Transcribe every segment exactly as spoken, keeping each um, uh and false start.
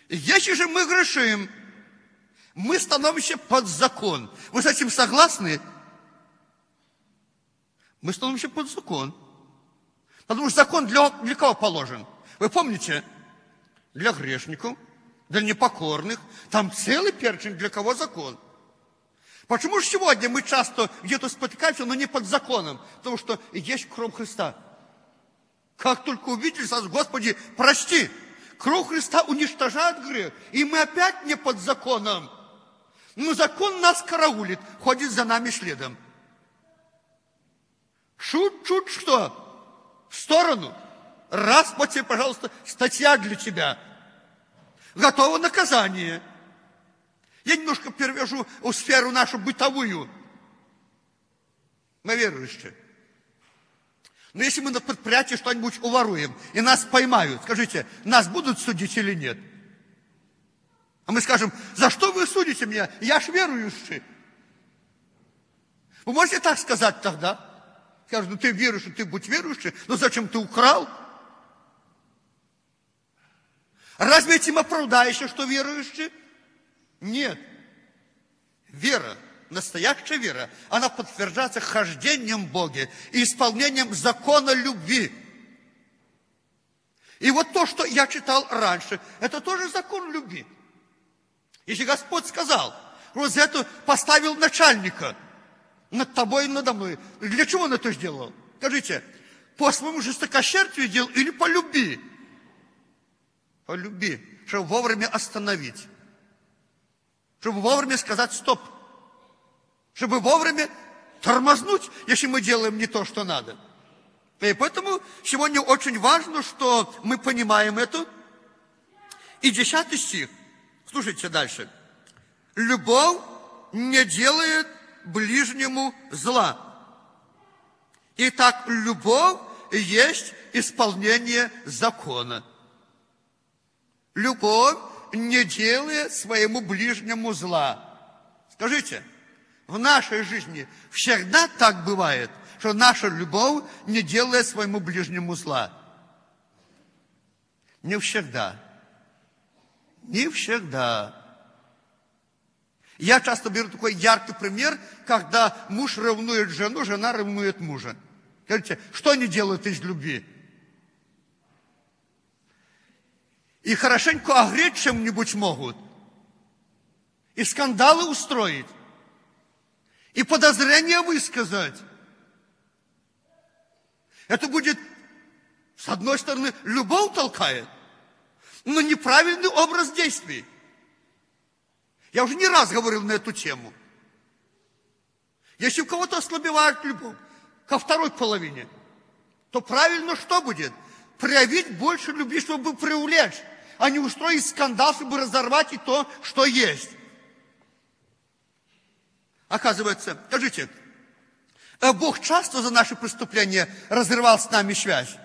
Если же мы грешим, мы становимся под закон. Вы с этим согласны? Мы становимся под закон. Потому что закон для, для кого положен? Вы помните? Для грешников, для непокорных. Там целый перечень, для кого закон. Почему же сегодня мы часто где-то спотыкаемся, но не под законом? Потому что есть кровь Христа. Как только увидели, сразу, Господи, прости. Кровь Христа уничтожает грех. И мы опять не под законом. Но закон нас караулит, ходит за нами следом. Чуть-чуть что? В сторону. Раз, вот тебе, пожалуйста, статья для тебя. Готово наказание. Я немножко перевяжу в сферу нашу бытовую. Мы верующие. Но если мы на предприятии что-нибудь уворуем, и нас поймают, скажите, нас будут судить или нет? А мы скажем, за что вы судите меня? Я ж верующий. Вы можете так сказать тогда? Скажут, ну ты верующий, ты будь верующий, но зачем ты украл? Разве этим оправдаешься, что верующий? Нет. Вера, настоящая вера, она подтверждается хождением в Боге и исполнением закона любви. И вот то, что я читал раньше, это тоже закон любви. Если Господь сказал, вот за это поставил начальника над тобой и надо мной, для чего он это сделал? Скажите, по своему жестокосердию делал или по любви? По любви, чтобы вовремя остановить. Чтобы вовремя сказать стоп. Чтобы вовремя тормознуть, если мы делаем не то, что надо. И поэтому сегодня очень важно, что мы понимаем это. И десятый стих. Слушайте дальше. Любовь не делает ближнему зла. Итак, любовь есть исполнение закона. Любовь не делает своему ближнему зла. Скажите, в нашей жизни всегда так бывает, что наша любовь не делает своему ближнему зла. Не всегда. Не всегда. Я часто беру такой яркий пример, когда муж ревнует жену, жена ревнует мужа. Скажите, что они делают из любви? И хорошенько огреть чем-нибудь могут. И скандалы устроить. И подозрения высказать. Это будет, с одной стороны, любовь толкает, но неправильный образ действий. Я уже не раз говорил на эту тему. Если у кого-то ослабевает любовь ко второй половине, то правильно что будет? Проявить больше любви, чтобы привлечь, а не устроить скандал, чтобы разорвать и то, что есть. Оказывается, скажите, Бог часто за наши преступления разрывал с нами связь.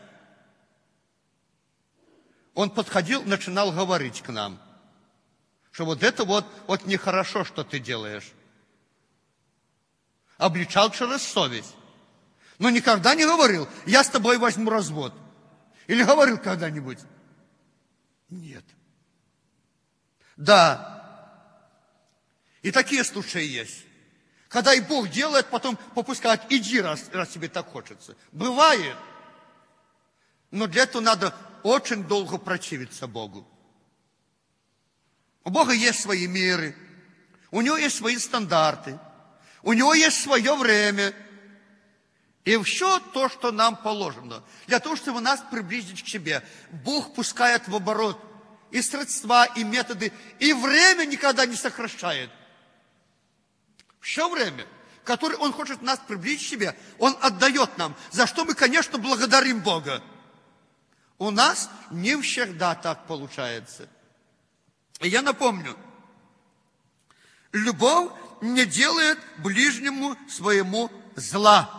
Он подходил, начинал говорить к нам, что вот это вот, вот нехорошо, что ты делаешь. Обличал через совесть. Но никогда не говорил, я с тобой возьму развод. Или говорил когда-нибудь? Нет. Да. И такие случаи есть. Когда и Бог делает, потом попускает, иди, раз, раз тебе так хочется. Бывает. Но для этого надо очень долго противиться Богу. У Бога есть свои меры. У Него есть свои стандарты. У Него есть свое время. И все то, что нам положено. Для того, чтобы нас приблизить к себе. Бог пускает в оборот и средства, и методы. И время никогда не сокращает. Все время, которое Он хочет нас приблизить к себе, Он отдает нам. За что мы, конечно, благодарим Бога. У нас не всегда так получается. И я напомню, любовь не делает ближнему своему зла.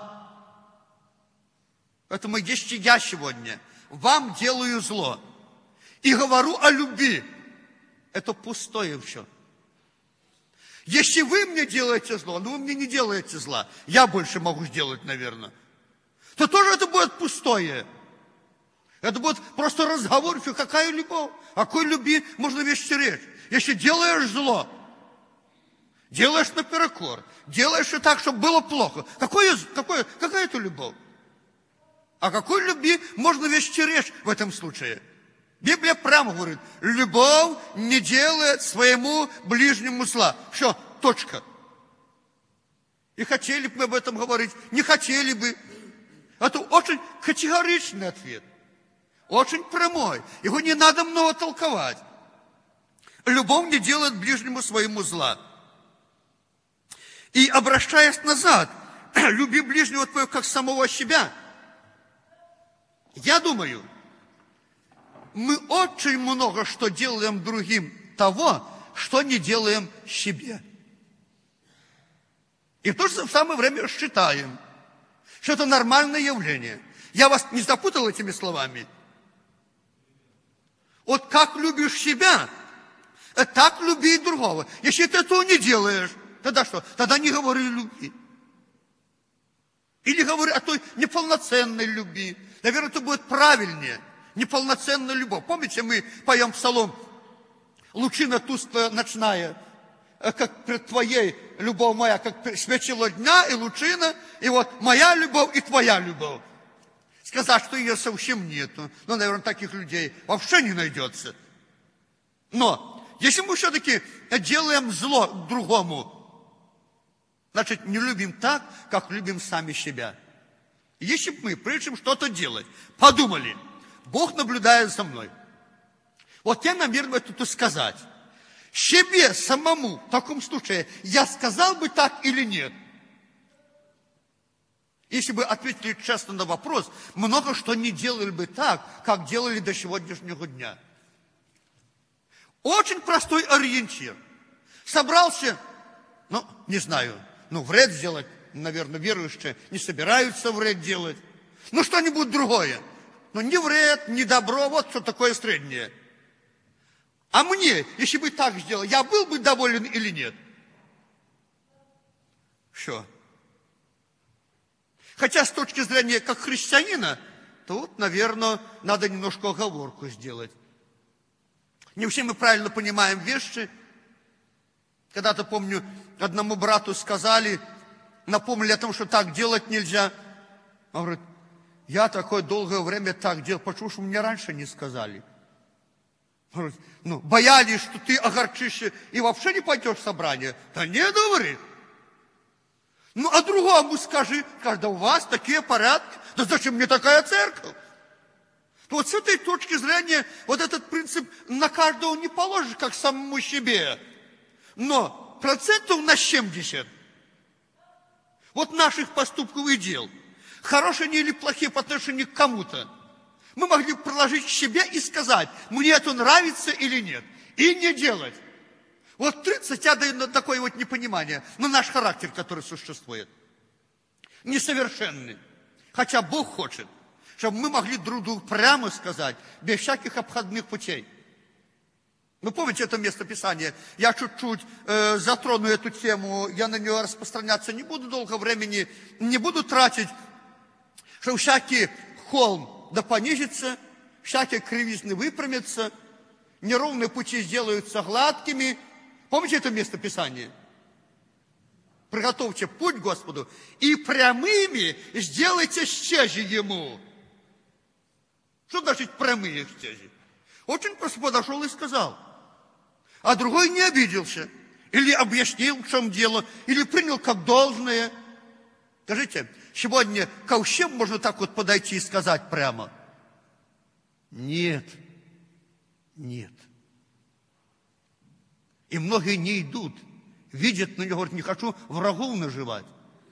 Поэтому если я сегодня вам делаю зло и говорю о любви, это пустое все. Если вы мне делаете зло, но вы мне не делаете зла, я больше могу сделать, наверное, то тоже это будет пустое. Это будет просто разговор, что какая любовь, о какой любви можно вести речь. Если делаешь зло, делаешь наперекор, делаешь и так, чтобы было плохо, какое, какое, какая это любовь? О какой любви можно вести речь в этом случае? Библия прямо говорит, любовь не делает своему ближнему зла. Все, точка. И хотели бы мы об этом говорить, не хотели бы. Это очень категоричный ответ. Очень прямой. Его не надо много толковать. Любовь не делает ближнему своему зла. И обращаясь назад, люби ближнего твоего как самого себя. Я думаю, мы очень много что делаем другим того, что не делаем себе. И в то же самое время считаем, что это нормальное явление. Я вас не запутал этими словами? Вот как любишь себя, так люби и другого. Если ты этого не делаешь, тогда что? Тогда не говори любви. Или говори о той неполноценной любви. Наверное, это будет правильнее. Неполноценная любовь. Помните, мы поем псалом «Лучина тусклая ночная, как пред твоей, любовь моя, как светило дня и лучина, и вот моя любовь и твоя любовь». Сказать, что ее совсем нету. Ну, наверное, таких людей вообще не найдется. Но, если мы все-таки делаем зло другому, значит, не любим так, как любим сами себя. Если бы мы, прежде чем что-то делать, подумали, Бог наблюдает за мной. Вот я намерен это сказать. Себе самому, в таком случае, я сказал бы так или нет? Если бы ответили честно на вопрос, много что не делали бы так, как делали до сегодняшнего дня. Очень простой ориентир. Собрался, ну, не знаю, ну, вред сделать, наверное, верующие не собираются вред делать. Ну, что-нибудь другое. Ну, ни вред, ни добро, вот что такое среднее. А мне, если бы так сделал, я был бы доволен или нет? Все. Хотя с точки зрения как христианина, то вот, наверное, надо немножко оговорку сделать. Не все мы правильно понимаем вещи. Когда-то, помню, одному брату сказали, напомнили о том, что так делать нельзя. Он говорит, я такое долгое время так делал, почему же мне раньше не сказали? Он говорит, ну, боялись, что ты огорчишься и вообще не пойдешь в собрание. Да не, говорит. Ну, а другому скажи, когда у вас такие порядки, да зачем мне такая церковь? То вот с этой точки зрения, вот этот принцип на каждого не положишь, как самому себе. Но процентов на семьдесят вот наших поступков и дел, хорошие они или плохие по отношению к кому-то, мы могли приложить к себе и сказать, мне это нравится или нет, и не делать. Вот тридцать я даю на такое вот непонимание, на наш характер, который существует. Несовершенный. Хотя Бог хочет, чтобы мы могли друг другу прямо сказать, без всяких обходных путей. Вы помните это место Писания? Я чуть-чуть э, затрону эту тему, я на нее распространяться не буду долго времени, не буду тратить, что всякий холм да понизится, всякие кривизны выпрямятся, неровные пути сделаются гладкими. Помните это место Писания? Приготовьте путь Господу и прямыми сделайте стези Ему. Что значит прямые стези? Очень просто подошел и сказал. А другой не обиделся. Или объяснил, в чем дело. Или принял как должное. Скажите, сегодня ко всем можно так вот подойти и сказать прямо? Нет. Нет. И многие не идут. Видят на него, говорят, не хочу врагов наживать.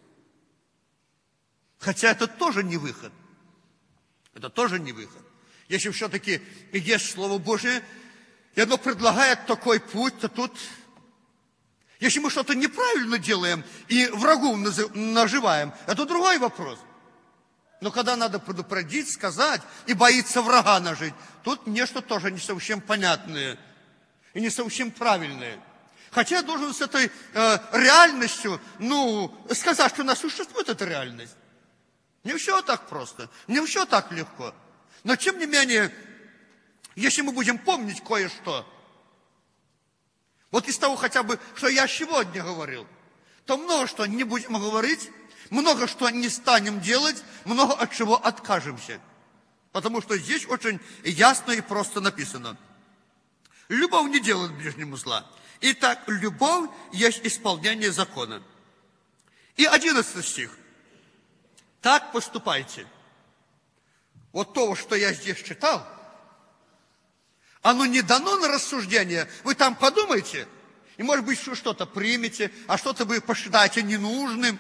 Хотя это тоже не выход. Это тоже не выход. Если все-таки есть Слово Божие, и оно предлагает такой путь, то тут... Если мы что-то неправильно делаем и врагу наживаем, это другой вопрос. Но когда надо предупредить, сказать, и боится врага нажить, тут нечто тоже не совсем понятное и не совсем правильное. Хотя я должен с этой э, реальностью, ну, сказать, что у нас существует эта реальность. Не все так просто, не все так легко. Но, тем не менее, если мы будем помнить кое-что, вот из того хотя бы, что я сегодня говорил, то много что не будем говорить, много что не станем делать, много от чего откажемся. Потому что здесь очень ясно и просто написано. Любовь не делает ближнему зла. Итак, любовь есть исполнение закона. И одиннадцатый стих. Так поступайте. Вот то, что я здесь читал, оно не дано на рассуждение. Вы там подумайте, и, может быть, что-то примете, а что-то вы посчитаете ненужным.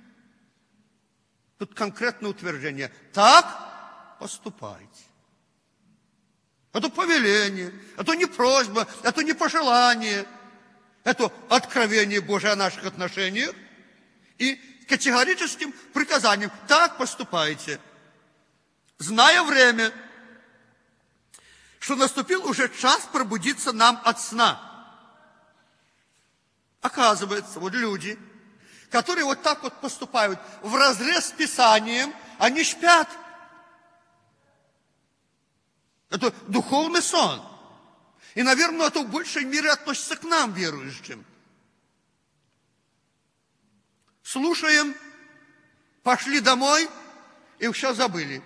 Тут конкретное утверждение. Так поступайте. Это повеление, это не просьба, это не пожелание. Это откровение Божие о наших отношениях и категорическим приказанием. Так поступайте. Зная время, что наступил уже час пробудиться нам от сна. Оказывается, вот люди, которые вот так вот поступают вразрез с Писанием, они спят. Это духовный сон. И, наверное, это в большей мере относится к нам, верующим. Слушаем, пошли домой и все забыли.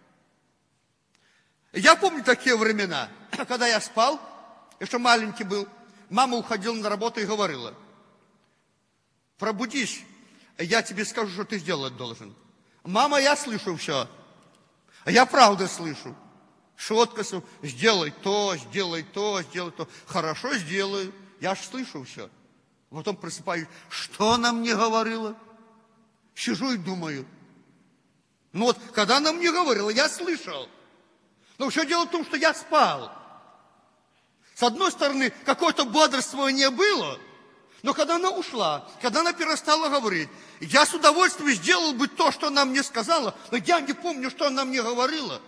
Я помню такие времена, когда я спал, еще маленький был, мама уходила на работу и говорила: пробудись, я тебе скажу, что ты сделать должен. Мама, я слышу все, а я правда слышу. Четко, сделай то, сделай то, сделай то. Хорошо, сделаю, я ж слышу все. Потом просыпаюсь, что она мне говорила? Сижу и думаю. Ну вот, когда она мне говорила, я слышал. Но все дело в том, что я спал. С одной стороны, какое-то бодрствование было, но когда она ушла, когда она перестала говорить, я с удовольствием сделал бы то, что она мне сказала, но я не помню, что она мне говорила.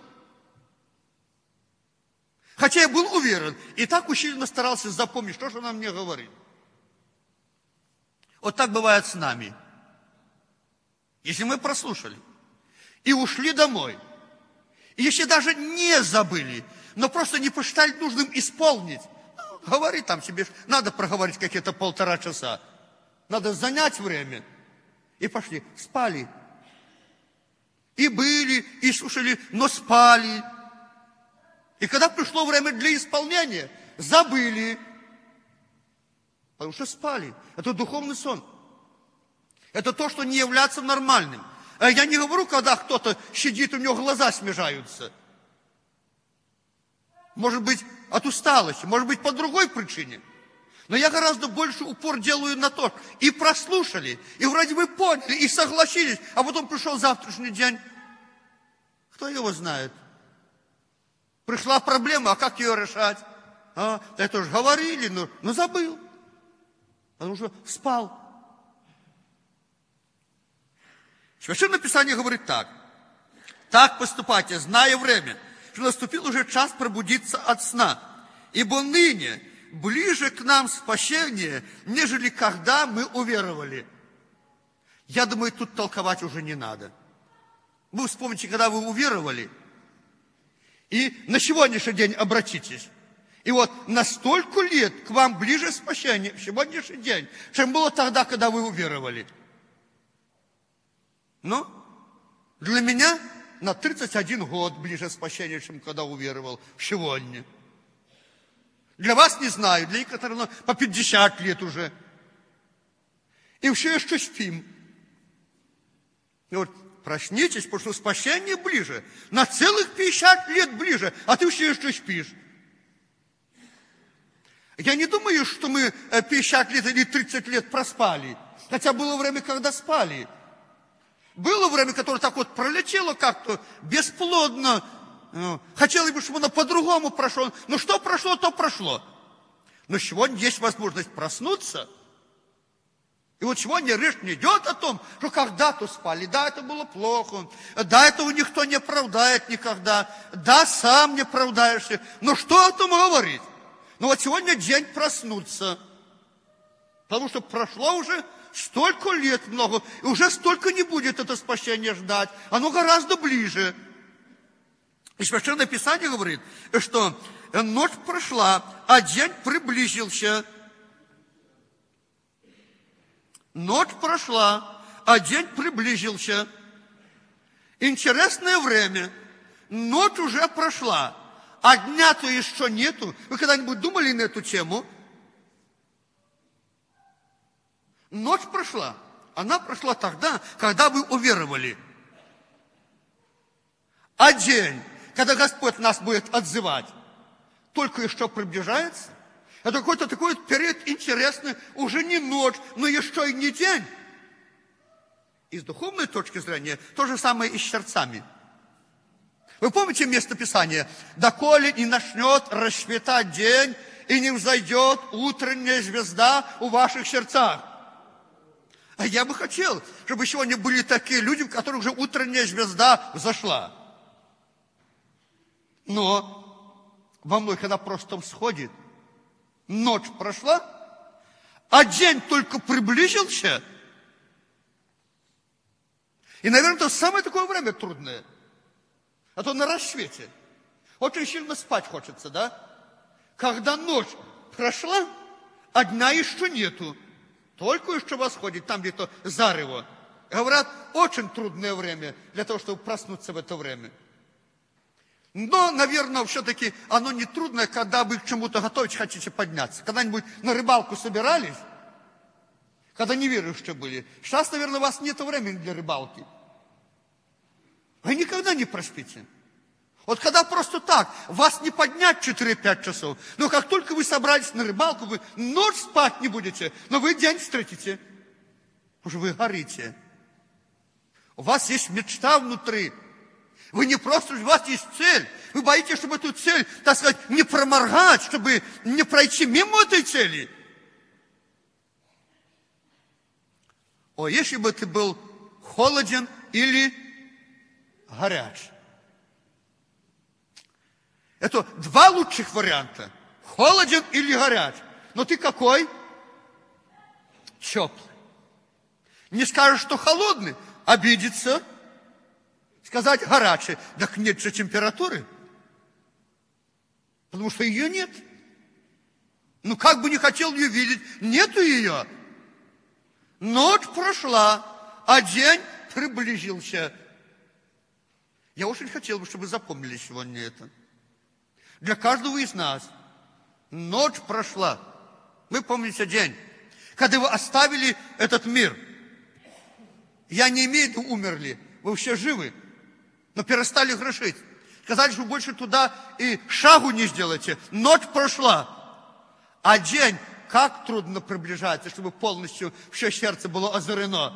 Хотя я был уверен, и так усиленно старался запомнить, что же она мне говорит. Вот так бывает с нами. Если мы прослушали и ушли домой, и если даже не забыли, но просто не посчитали нужным исполнить, ну, говори там себе, надо проговорить какие-то полтора часа, надо занять время, и пошли, спали. И были, и слушали, но спали. И когда пришло время для исполнения, забыли. Потому что спали. Это духовный сон. Это то, что не является нормальным. А я не говорю, когда кто-то сидит, у него глаза смежаются. Может быть, от усталости, может быть, по другой причине. Но я гораздо больше упор делаю на то, и прослушали, и вроде бы поняли, и согласились, а потом пришел завтрашний день. Кто его знает? Пришла проблема, а как ее решать? А, это же говорили, но, но забыл. Потому что спал. Священное Писание говорит так. Так поступайте, зная время, что наступил уже час пробудиться от сна. Ибо ныне ближе к нам спасение, нежели когда мы уверовали. Я думаю, тут толковать уже не надо. Вы вспомните, когда вы уверовали, и на сегодняшний день обратитесь. И вот на столько лет к вам ближе спасение в сегодняшний день, чем было тогда, когда вы уверовали. Ну, для меня на тридцать один год ближе спасение, чем когда уверовал сегодня. Для вас не знаю, для некоторых ну, по пятьдесят лет уже. И все еще спим. И вот проснитесь, потому что спасение ближе. На целых пятьдесят лет ближе, а ты все еще спишь. Я не думаю, что мы пятьдесят лет или тридцать лет проспали. Хотя было время, когда спали. Было время, которое так вот пролетело как-то бесплодно. Хотелось бы, чтобы оно по-другому прошло. Но что прошло, то прошло. Но сегодня есть возможность проснуться. И вот сегодня речь не идет о том, что когда-то спали. Да, это было плохо. Да, этого никто не оправдает никогда. Да, сам не оправдаешься. Но что о том говорить? Ну вот сегодня день проснуться. Потому что прошло уже столько лет много. И уже столько не будет это спасение ждать. Оно гораздо ближе. И Священное Писание говорит, что ночь прошла, а день приблизился. Ночь прошла, а день приблизился. Интересное время. Ночь уже прошла, а дня-то еще нету. Вы когда-нибудь думали на эту тему? Ночь прошла. Она прошла тогда, когда вы уверовали. А день, когда Господь нас будет отзывать, только еще приближается. Это какой-то такой период интересный, уже не ночь, но еще и не день. И с духовной точки зрения то же самое и с сердцами. Вы помните место Писания? «Доколе не начнет расцветать день, и не взойдет утренняя звезда у ваших сердцах». А я бы хотел, чтобы сегодня были такие люди, у которых уже утренняя звезда взошла. Но во многих она просто всходит. Ночь прошла, а день только приблизился. И, наверное, это самое такое время трудное. А то на рассвете. Очень сильно спать хочется, да? Когда ночь прошла, а дня еще нету. Только еще восходит, там где-то зарево. Говорят, очень трудное время для того, чтобы проснуться в это время. Но, наверное, все-таки оно не трудное, когда вы к чему-то готовить хотите подняться. Когда-нибудь на рыбалку собирались? Когда неверующие были. Сейчас, наверное, у вас нет времени для рыбалки. Вы никогда не проспите. Вот когда просто так, вас не поднять четыре-пять часов, но как только вы собрались на рыбалку, вы ночь спать не будете, но вы день встретите. Потому что вы горите. У вас есть мечта внутри. Вы не просто, у вас есть цель. Вы боитесь, чтобы эту цель, так сказать, не проморгать, чтобы не пройти мимо этой цели. О, если бы ты был холоден или горяч. Это два лучших варианта. Холоден или горяч. Но ты какой? Теплый. Не скажешь, что холодный, обидится. Сказать горячий. Так нет же температуры. Потому что ее нет. Ну, как бы не хотел ее видеть, нету ее. Ночь прошла, а день приблизился. Я очень хотел бы, чтобы вы запомнили сегодня это. Для каждого из нас ночь прошла. Вы помните день, когда вы оставили этот мир. Я не имею в виду умерли, вы все живы, но перестали грешить. Сказали, что больше туда и шагу не сделаете. Ночь прошла, а день как трудно приближается, чтобы полностью все сердце было озарено.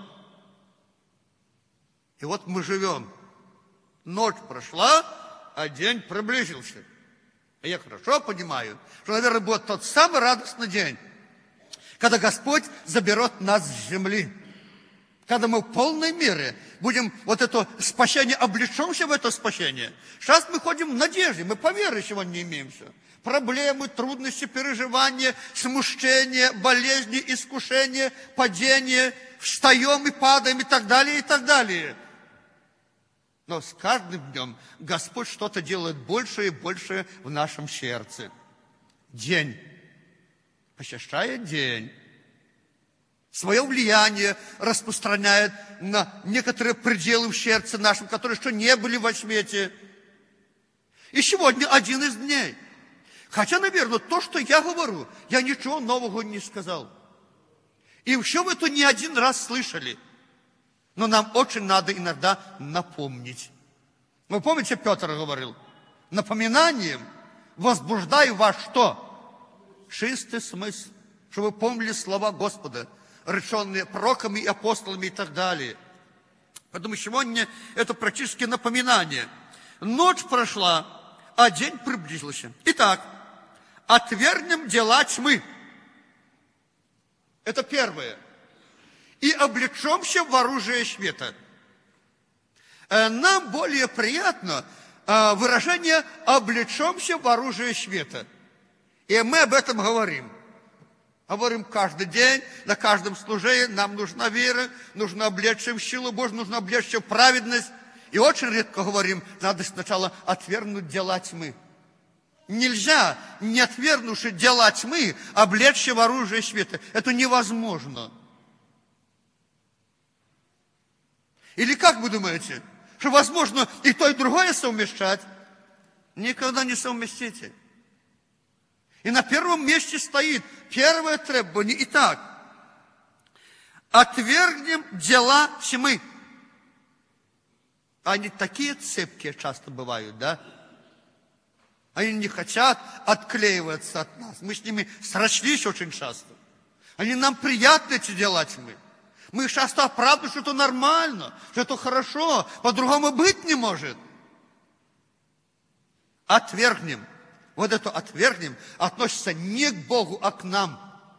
И вот мы живем. Ночь прошла, а день приблизился. И я хорошо понимаю, что, наверное, будет тот самый радостный день, когда Господь заберет нас с земли. Когда мы в полной мере будем вот это спасение, облечемся в это спасение. Сейчас мы ходим в надежде, мы по вере сегодня имеемся. Проблемы, трудности, переживания, смущения, болезни, искушения, падения, встаем и падаем и так далее, и так далее. Но с каждым днем Господь что-то делает большее и большее в нашем сердце. День. Посещает день. Свое влияние распространяет на некоторые пределы в сердце нашем, которые еще не были во свете. И сегодня один из дней. Хотя, наверное, то, что я говорю, я ничего нового не сказал. И все вы это не один раз слышали. Но нам очень надо иногда напомнить. Вы помните, Петр говорил, напоминанием возбуждаю вас что? Чистый смысл. Чтобы вы помнили слова Господа, реченные пророками и апостолами и так далее. Поэтому сегодня это практически напоминание. Ночь прошла, а день приблизился. Итак, отвергнем дела тьмы. Это первое. И облечемся в оружие света. Нам более приятно выражение «облечемся в оружие света». И мы об этом говорим. Говорим каждый день, на каждом служении. Нам нужна вера, нужно облечься в силу Божью, нужно облечься в праведность. И очень редко говорим, надо сначала отвергнуть дела тьмы. Нельзя, не отвергнувши дела тьмы, облечься в оружие света. Это невозможно. Или как вы думаете, что возможно и то, и другое совмещать? Никогда не совместите. И на первом месте стоит первое требование. Итак, отвергнем дела тьмы. Они такие цепкие часто бывают, да? Они не хотят отклеиваться от нас. Мы с ними срослись очень часто. Они нам приятны, эти дела тьмы. Мы часто оправдываем, что это нормально, что это хорошо, по-другому быть не может. Отвергнем. Вот это отвергнем относится не к Богу, а к нам.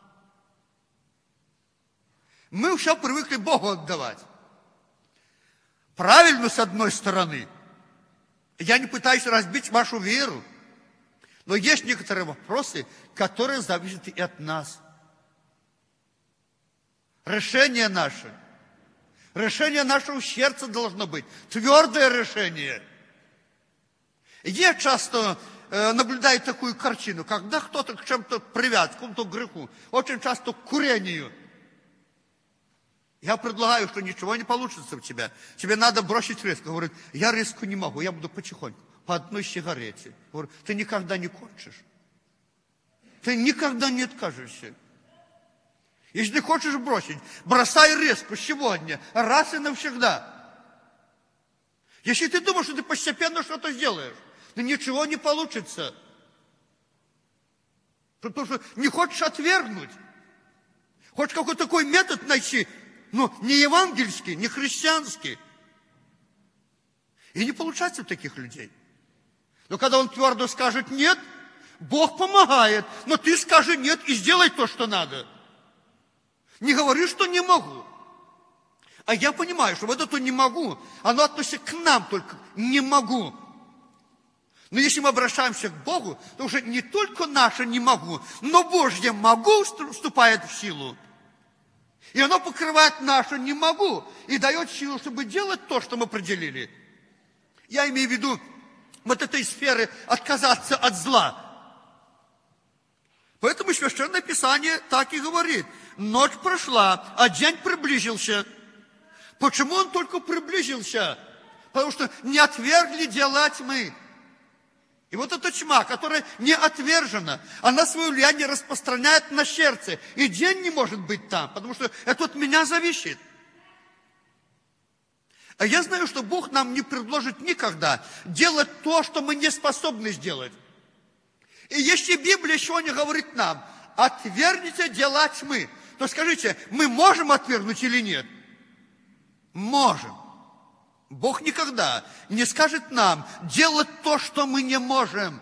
Мы все привыкли Богу отдавать. Правильно, с одной стороны. Я не пытаюсь разбить вашу веру. Но есть некоторые вопросы, которые зависят и от нас. Решение наше. Решение нашего сердца должно быть. Твердое решение. Я часто э, наблюдаю такую картину, когда кто-то к чем-то привязан, к какому-то греху. Очень часто к курению. Я предлагаю, что ничего не получится у тебя. Тебе надо бросить резко. Говорит, я резко не могу, я буду потихоньку. По одной сигарете. Говорю, ты никогда не кончишь. Ты никогда не откажешься. Если ты хочешь бросить, бросай резко сегодня, раз и навсегда. Если ты думаешь, что ты постепенно что-то сделаешь, то ничего не получится. Потому что не хочешь отвергнуть. Хочешь какой-то такой метод найти, но не евангельский, не христианский. И не получается у таких людей. Но когда он твердо скажет «нет», Бог помогает. Но ты скажи «нет» и сделай то, что надо. Не говори, что не могу. А я понимаю, что вот это «не могу», оно относится к нам только «не могу». Но если мы обращаемся к Богу, то уже не только наше «не могу», но Божье «могу» вступает в силу. И оно покрывает наше «не могу» и дает силу, чтобы делать то, что мы определили. Я имею в виду вот этой сферы отказаться от зла. Поэтому Священное Писание так и говорит. Ночь прошла, а день приблизился. Почему он только приблизился? Потому что не отвергли дела тьмы. И вот эта тьма, которая не отвержена, она свое влияние распространяет на сердце. И день не может быть там, потому что это от меня зависит. А я знаю, что Бог нам не предложит никогда делать то, что мы не способны сделать. И если Библия сегодня говорит нам, отвергните дела тьмы, то скажите, мы можем отвергнуть или нет? Можем. Бог никогда не скажет нам делать то, что мы не можем.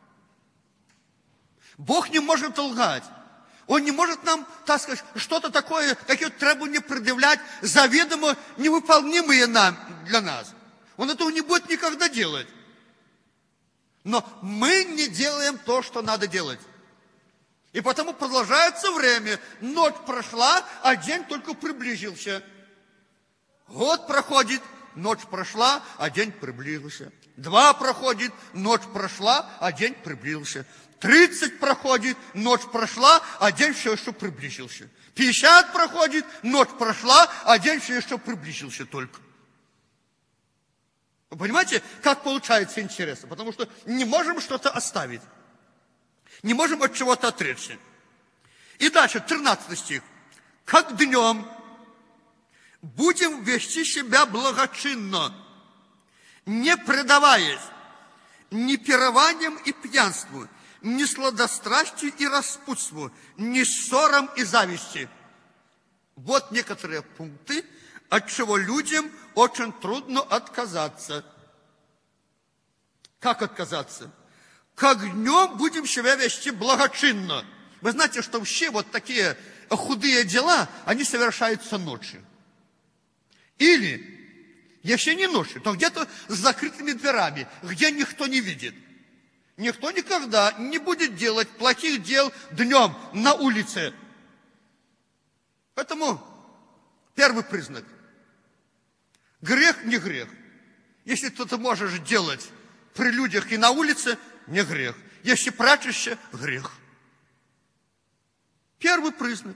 Бог не может лгать. Он не может нам, так сказать, что-то такое, какие-то требования предъявлять, заведомо невыполнимые нам, для нас. Он этого не будет никогда делать. Но мы не делаем то, что надо делать. И потому продолжается время. Ночь прошла, а день только приблизился. Год проходит, ночь прошла, а день приблизился. Два проходит, ночь прошла, а день приблизился. Тридцать проходит, ночь прошла, а день все еще приблизился. Пятьдесят проходит, ночь прошла, а день все еще приблизился только. Вы понимаете, как получается интересно? Потому что не можем что-то оставить. Не можем от чего-то отречься. И дальше, тринадцатый стих. Как днем будем вести себя благочинно, не предаваясь ни пированиям и пьянству, ни сладострастию и распутству, ни ссорам и зависти. Вот некоторые пункты, от чего людям очень трудно отказаться. Как отказаться? Как днем будем себя вести благочинно. Вы знаете, что все вот такие худые дела, они совершаются ночью. Или, если не ночью, то где-то с закрытыми дверами, где никто не видит. Никто никогда не будет делать плохих дел днем на улице. Поэтому первый признак. Грех не грех. Если ты это можешь делать при людях и на улице, не грех. Если прячешься, грех. Первый признак.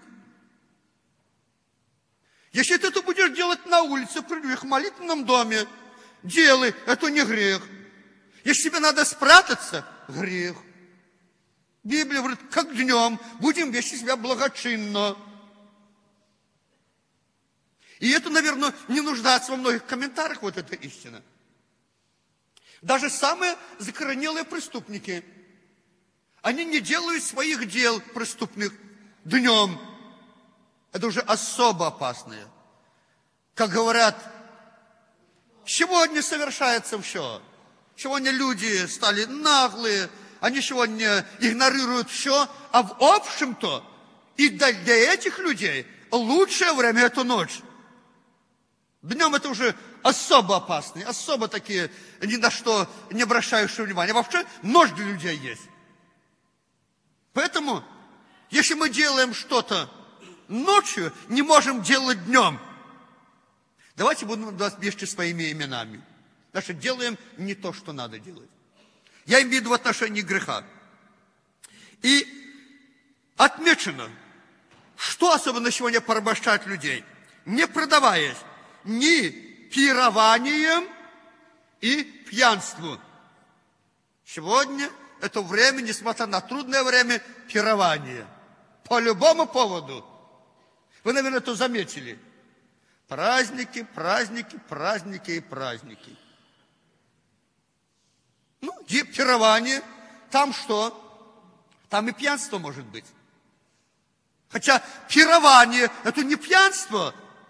Если ты это будешь делать на улице, при людях, в молитвенном доме, делай, это не грех. Если тебе надо спрятаться, грех. Библия говорит, как днем, будем вести себя благочинно. И это, наверное, не нуждается во многих комментариях, вот эта истина. Даже самые закоренелые преступники, они не делают своих дел преступных днем. Это уже особо опасные. Как говорят, сегодня совершается все. Сегодня люди стали наглые, они сегодня игнорируют все, а в общем-то и для этих людей лучшее время – это ночь. Днем это уже особо опасные, особо такие, ни на что не обращающие внимания. Вообще ночь для людей есть. Поэтому, если мы делаем что-то ночью, не можем делать днем. Давайте будем называть вещи своими именами. Значит, делаем не то, что надо делать. Я имею в виду в отношении греха. И отмечено, что особенно сегодня порабощает людей, не продаваясь ни пированием и пьянству. Сегодня это время, несмотря на трудное время, пирование. По любому поводу. Вы, наверное, это заметили. Праздники, праздники, праздники и праздники. Ну, и пирование. Там что? Там и пьянство может быть. Хотя пирование – это не пьянство.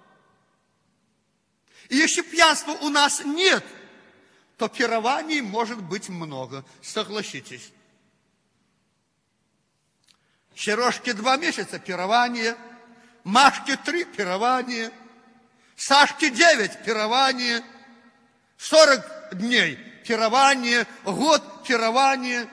И если пьянства у нас нет, то пирований может быть много. Согласитесь. Сережке два месяца пирование, Машке три пирование, Сашке девять пирование, сорок дней пирование, год пирование,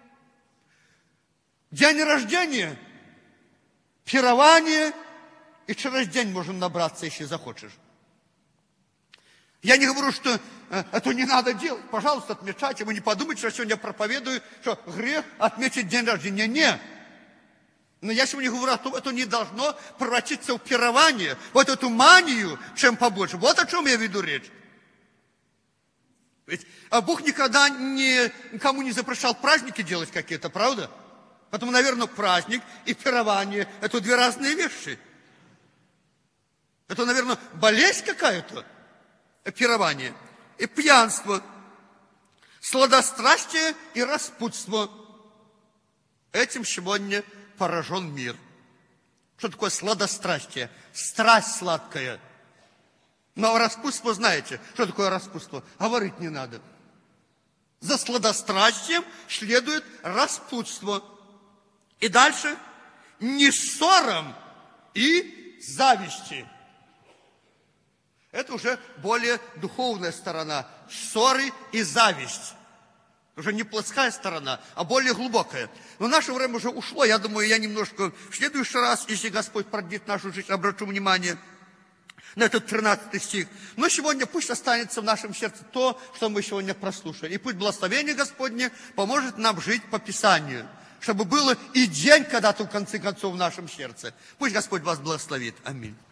день рождения пирование, и через день можем набраться, если захочешь. Я не говорю, что это не надо делать. Пожалуйста, отмечайте. Вы не подумайте, что сегодня я проповедую, что грех отметить день рождения. Нет. Но я сегодня говорю о том, это не должно превратиться в пирование, вот эту манию, чем побольше. Вот о чем я веду речь. Ведь Бог никогда не, никому не запрещал праздники делать какие-то, правда? Поэтому, наверное, праздник и пирование – это две разные вещи. Это, наверное, болезнь какая-то. Пирование и пьянство, сладострастие и распутство. Этим сегодня поражен мир. Что такое сладострастие? Страсть сладкая. Но распутство, знаете, что такое распутство? Говорить не надо. За сладострастием следует распутство. И дальше не ссором и зависти. Это уже более духовная сторона. Ссоры и зависть. Уже не плоская сторона, а более глубокая. Но наше время уже ушло. Я думаю, я немножко в следующий раз, если Господь продлит нашу жизнь, обращу внимание на этот тринадцатый стих. Но сегодня пусть останется в нашем сердце то, что мы сегодня прослушали. И пусть благословение Господне поможет нам жить по Писанию. Чтобы было и день когда-то в конце концов в нашем сердце. Пусть Господь вас благословит. Аминь.